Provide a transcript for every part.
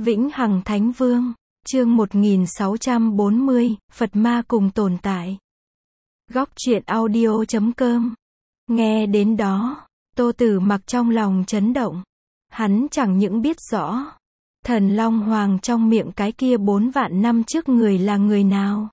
Vĩnh Hằng Thánh Vương, chương 1640, Phật Ma cùng tồn tại. Góc truyện audio.com. Nghe đến đó, Tô Tử Mặc trong lòng chấn động. Hắn chẳng những biết rõ Thần Long Hoàng trong miệng cái kia 4 vạn năm trước người là người nào.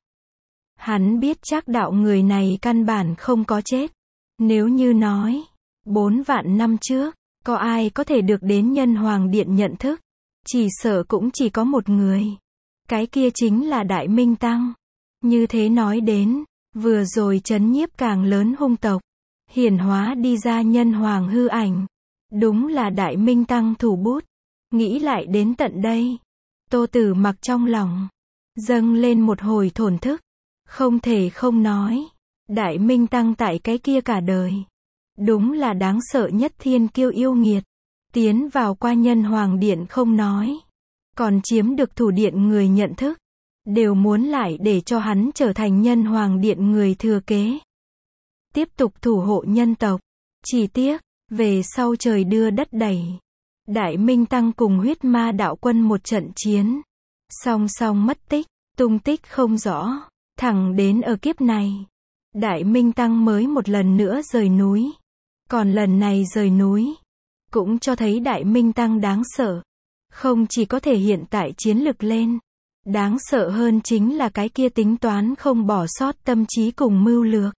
Hắn biết chắc đạo người này căn bản không có chết. Nếu như nói 4 vạn năm trước, có ai có thể được đến Nhân Hoàng Điện nhận thức, chỉ sợ cũng chỉ có một người. Cái kia chính là Đại Minh Tăng. Như thế nói đến, vừa rồi trấn nhiếp càng lớn hung tộc, hiển hóa đi ra Nhân Hoàng hư ảnh. Đúng là Đại Minh Tăng thủ bút. Nghĩ lại đến tận đây, Tô Tử Mặc trong lòng dâng lên một hồi thổn thức. Không thể không nói, Đại Minh Tăng tại cái kia cả đời, đúng là đáng sợ nhất thiên kiêu yêu nghiệt. Tiến vào qua Nhân Hoàng Điện không nói, còn chiếm được thủ điện người nhận thức, đều muốn lại để cho hắn trở thành Nhân Hoàng Điện người thừa kế, tiếp tục thủ hộ nhân tộc. Chỉ tiếc, về sau trời đưa đất đẩy, Đại Minh Tăng cùng huyết ma đạo quân một trận chiến, song song mất tích, tung tích không rõ. Thẳng đến ở kiếp này, Đại Minh Tăng mới một lần nữa rời núi. Còn lần này rời núi, cũng cho thấy Đại Minh Tăng đáng sợ. Không chỉ có thể hiện tại chiến lực lên, đáng sợ hơn chính là cái kia tính toán không bỏ sót tâm trí cùng mưu lược.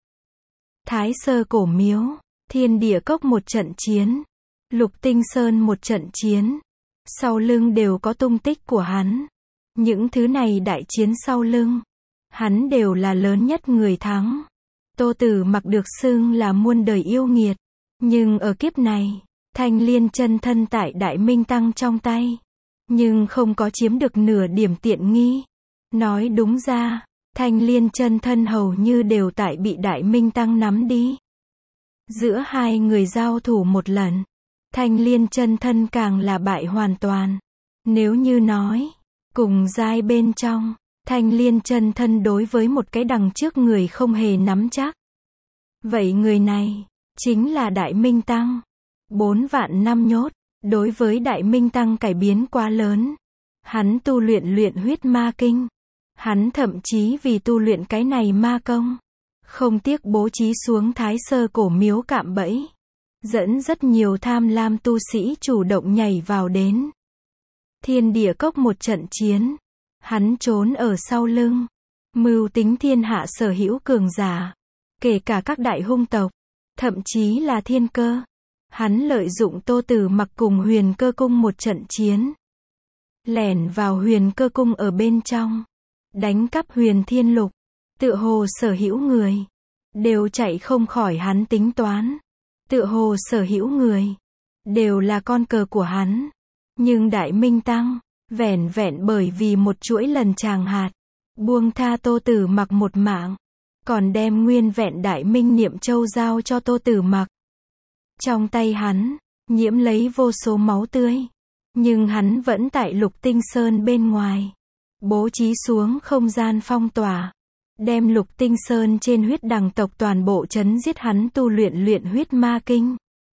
Thái Sơ Cổ Miếu, Thiên Địa Cốc một trận chiến, Lục Tinh Sơn một trận chiến, sau lưng đều có tung tích của hắn. Những thứ này đại chiến sau lưng, hắn đều là lớn nhất người thắng. Tô Tử Mặc được xưng là muôn đời yêu nghiệt, nhưng ở kiếp này, Thanh Liên chân thân tại Đại Minh Tăng trong tay, nhưng không có chiếm được nửa điểm tiện nghi. Nói đúng ra, Thanh Liên chân thân hầu như đều tại bị Đại Minh Tăng nắm đi. Giữa hai người giao thủ một lần, Thanh Liên chân thân càng là bại hoàn toàn. Nếu như nói, cùng giai bên trong, Thanh Liên chân thân đối với một cái đằng trước người không hề nắm chắc. Vậy người này, chính là Đại Minh Tăng. 4 vạn năm nhốt, đối với Đại Minh Tăng cải biến quá lớn. Hắn tu luyện huyết ma kinh. Hắn thậm chí vì tu luyện cái này ma công, không tiếc bố trí xuống Thái Sơ Cổ Miếu cạm bẫy, dẫn rất nhiều tham lam tu sĩ chủ động nhảy vào đến. Thiên Địa Cốc một trận chiến, hắn trốn ở sau lưng, mưu tính thiên hạ sở hữu cường giả, kể cả các đại hung tộc, thậm chí là thiên cơ. Hắn lợi dụng Tô Tử Mặc cùng Huyền Cơ Cung một trận chiến, lẻn vào Huyền Cơ Cung ở bên trong, đánh cắp Huyền Thiên Lục. Tựa hồ sở hữu người đều chạy không khỏi hắn tính toán. Tựa hồ sở hữu người đều là con cờ của hắn. Nhưng Đại Minh Tăng, vẻn vẹn bởi vì một chuỗi lần tràng hạt, buông tha Tô Tử Mặc một mạng, còn đem nguyên vẹn Đại Minh Niệm Châu giao cho Tô Tử Mặc. Trong tay hắn, nhiễm lấy vô số máu tươi. Nhưng hắn vẫn tại Lục Tinh Sơn bên ngoài, bố trí xuống không gian phong tỏa, đem Lục Tinh Sơn trên huyết đằng tộc toàn bộ trấn giết. Hắn tu luyện huyết ma kinh,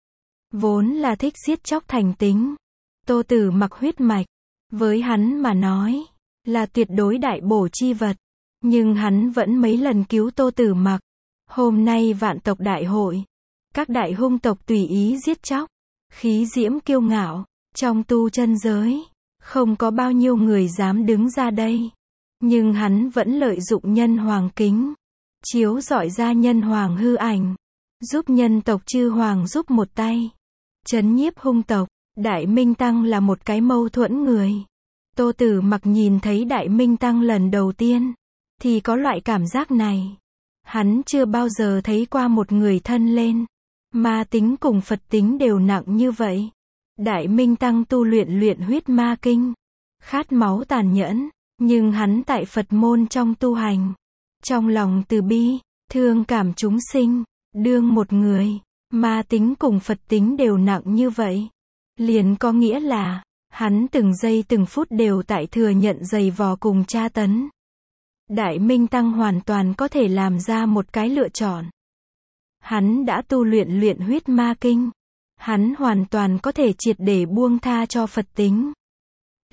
vốn là thích giết chóc thành tính. Tô Tử Mặc huyết mạch, với hắn mà nói, là tuyệt đối đại bổ chi vật. Nhưng hắn vẫn mấy lần cứu Tô Tử Mặc. Hôm nay vạn tộc đại hội, các đại hung tộc tùy ý giết chóc, khí diễm kiêu ngạo. Trong tu chân giới, không có bao nhiêu người dám đứng ra đây. Nhưng hắn vẫn lợi dụng Nhân Hoàng kính, chiếu rọi ra Nhân Hoàng hư ảnh, giúp nhân tộc chư hoàng giúp một tay, trấn nhiếp hung tộc. Đại Minh Tăng là một cái mâu thuẫn người. Tô Tử Mặc nhìn thấy Đại Minh Tăng lần đầu tiên, thì có loại cảm giác này. Hắn chưa bao giờ thấy qua một người thân lên, ma tính cùng Phật tính đều nặng như vậy. Đại Minh Tăng tu luyện huyết ma kinh, khát máu tàn nhẫn, nhưng hắn tại Phật môn trong tu hành, trong lòng từ bi, thương cảm chúng sinh. Đương một người, ma tính cùng Phật tính đều nặng như vậy, liền có nghĩa là, hắn từng giây từng phút đều tại thừa nhận giày vò cùng tra tấn. Đại Minh Tăng hoàn toàn có thể làm ra một cái lựa chọn. Hắn đã tu luyện huyết ma kinh, hắn hoàn toàn có thể triệt để buông tha cho Phật tính.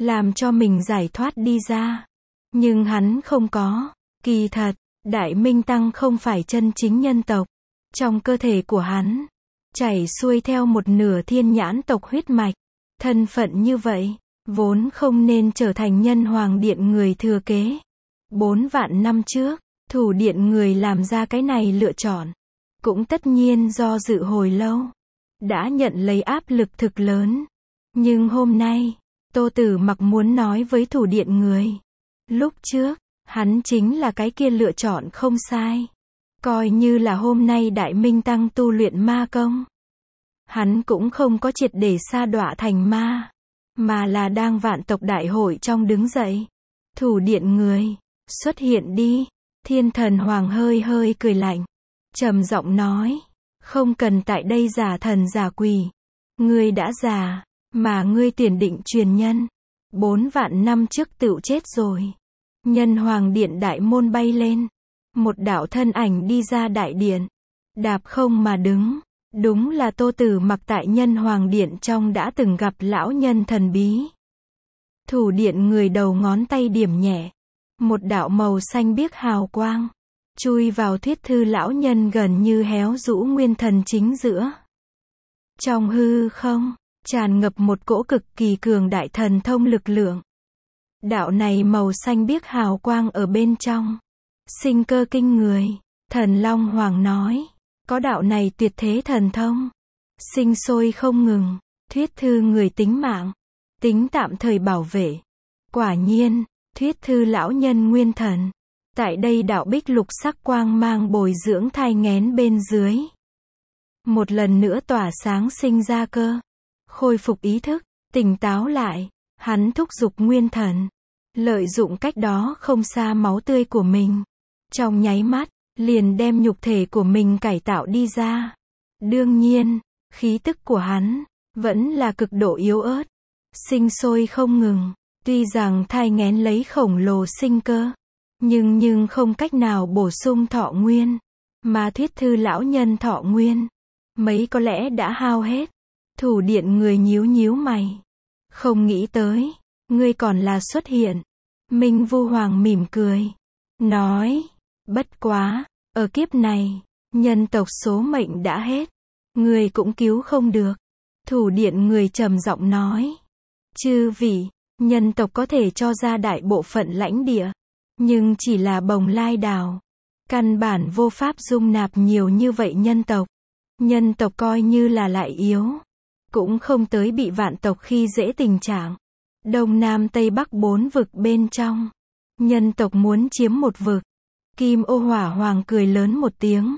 làm cho mình giải thoát đi ra. Nhưng hắn không có. Kỳ thật, Đại Minh Tăng không phải chân chính nhân tộc. Trong cơ thể của hắn, chảy xuôi theo một nửa thiên nhãn tộc huyết mạch. Thân phận như vậy, vốn không nên trở thành Nhân Hoàng Điện người thừa kế. 4 vạn năm trước, Thủ Điện người làm ra cái này lựa chọn. Cũng tất nhiên do dự hồi lâu. Đã nhận lấy áp lực thực lớn. Nhưng hôm nay, Tô Tử Mặc muốn nói với Thủ Điện người. Lúc trước, hắn chính là cái kia lựa chọn không sai. Coi như là hôm nay Đại Minh Tăng tu luyện ma công. Hắn cũng không có triệt để sa đọa thành ma. Mà là đang vạn tộc đại hội trong đứng dậy. Thủ Điện người, xuất hiện đi. Thiên Thần Hoàng hơi hơi cười lạnh. Trầm giọng nói. Không cần tại đây giả thần giả quỷ. Ngươi đã già, mà ngươi tuyển định truyền nhân. 4 vạn năm trước tựu chết rồi. Nhân Hoàng Điện đại môn bay lên. Một đạo thân ảnh đi ra đại điện. Đạp không mà đứng. Đúng là Tô Tử Mặc tại Nhân Hoàng Điện trong đã từng gặp lão nhân thần bí. Thủ Điện người đầu ngón tay điểm nhẹ. Một đạo màu xanh biếc hào quang. Chui vào Thuyết Thư lão nhân gần như héo rũ nguyên thần chính giữa. Trong hư không, tràn ngập một cỗ cực kỳ cường đại thần thông lực lượng. Đạo này màu xanh biếc hào quang ở bên trong. Sinh cơ kinh người. Thần Long Hoàng nói. Có đạo này tuyệt thế thần thông. Sinh sôi không ngừng. Thuyết Thư người tính mạng. Tính tạm thời bảo vệ. Quả nhiên, Thuyết Thư lão nhân nguyên thần. Tại đây đạo bích lục sắc quang mang bồi dưỡng thai nghén bên dưới. Một lần nữa tỏa sáng sinh ra cơ. Khôi phục ý thức, tỉnh táo lại. Hắn thúc giục nguyên thần. Lợi dụng cách đó không xa máu tươi của mình. Trong nháy mắt, liền đem nhục thể của mình cải tạo đi ra. Đương nhiên, khí tức của hắn, vẫn là cực độ yếu ớt. Sinh sôi không ngừng. Tuy rằng thai nghén lấy khổng lồ sinh cơ. Nhưng không cách nào bổ sung thọ nguyên. Mà Thuyết Thư lão nhân thọ nguyên. Mấy có lẽ đã hao hết. Thủ Điện người nhíu nhíu mày. Không nghĩ tới. Ngươi còn là xuất hiện. Minh Vu Hoàng mỉm cười. Nói. Bất quá. Ở kiếp này. Nhân tộc số mệnh đã hết. Ngươi cũng cứu không được. Thủ Điện người trầm giọng nói. Chư vị. Nhân tộc có thể cho ra đại bộ phận lãnh địa. Nhưng chỉ là bồng lai đảo. Căn bản vô pháp dung nạp nhiều như vậy nhân tộc. Nhân tộc coi như là lại yếu. Cũng không tới bị vạn tộc khi dễ tình trạng. Đông Nam Tây Bắc 4 vực bên trong. Nhân tộc muốn chiếm một vực. Kim Ô Hỏa Hoàng cười lớn một tiếng.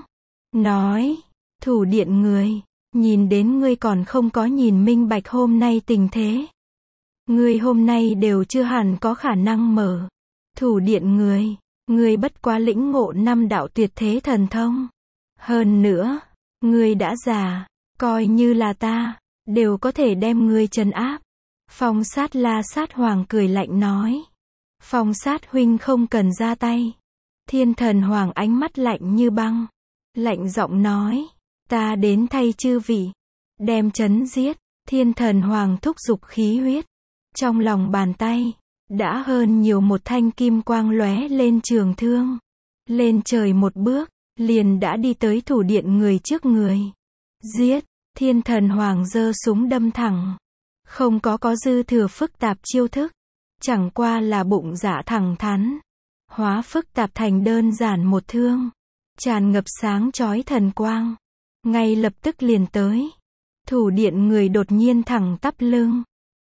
Nói. Thủ Điện người. Nhìn đến ngươi còn không có nhìn minh bạch hôm nay tình thế. Ngươi hôm nay đều chưa hẳn có khả năng mở. Thủ Điện người bất quá lĩnh ngộ 5 đạo tuyệt thế thần thông. Hơn nữa, ngươi đã già, coi như là ta, đều có thể đem ngươi trấn áp. Phong Sát La Sát Hoàng cười lạnh nói. Phong Sát huynh không cần ra tay. Thiên Thần Hoàng ánh mắt lạnh như băng. Lạnh giọng nói, ta đến thay chư vị. Đem trấn giết, Thiên Thần Hoàng thúc giục khí huyết. Trong lòng bàn tay. Đã hơn nhiều một thanh kim quang lóe lên trường thương. Lên trời một bước, liền đã đi tới Thủ Điện người trước người. Giết, Thiên Thần Hoàng giơ súng đâm thẳng. Không có dư thừa phức tạp chiêu thức. Chẳng qua là bụng dạ thẳng thắn. Hóa phức tạp thành đơn giản một thương. Tràn ngập sáng chói thần quang. Ngay lập tức liền tới. Thủ Điện người đột nhiên thẳng tắp lưng.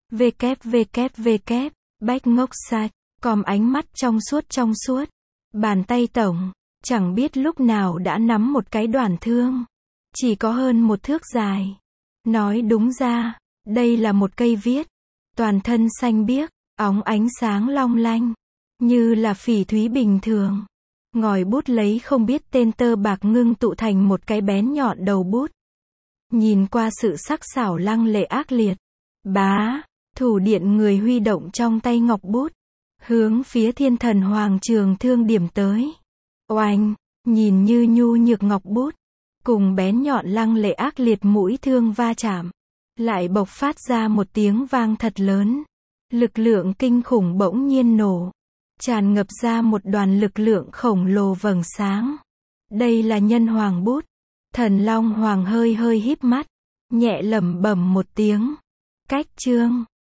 WWW. Bách ngốc sạch, còm ánh mắt trong suốt. Bàn tay tổng, chẳng biết lúc nào đã nắm một cái đoàn thương. Chỉ có hơn 1 thước dài. Nói đúng ra, đây là một cây viết. Toàn thân xanh biếc, óng ánh sáng long lanh. Như là phỉ thúy bình thường. Ngòi bút lấy không biết tên tơ bạc ngưng tụ thành một cái bén nhọn đầu bút. Nhìn qua sự sắc sảo lăng lệ ác liệt. Bá. Thủ Điện người huy động trong tay ngọc bút. Hướng phía Thiên Thần Hoàng trường thương điểm tới. Oanh, nhìn như nhu nhược ngọc bút. Cùng bén nhọn lăng lệ ác liệt mũi thương va chạm. Lại bộc phát ra một tiếng vang thật lớn. Lực lượng kinh khủng bỗng nhiên nổ, tràn ngập ra một đoàn lực lượng khổng lồ vầng sáng. Đây là nhân hoàng bút. Thần Long Hoàng hơi hơi híp mắt, nhẹ lẩm bẩm một tiếng. Cách chương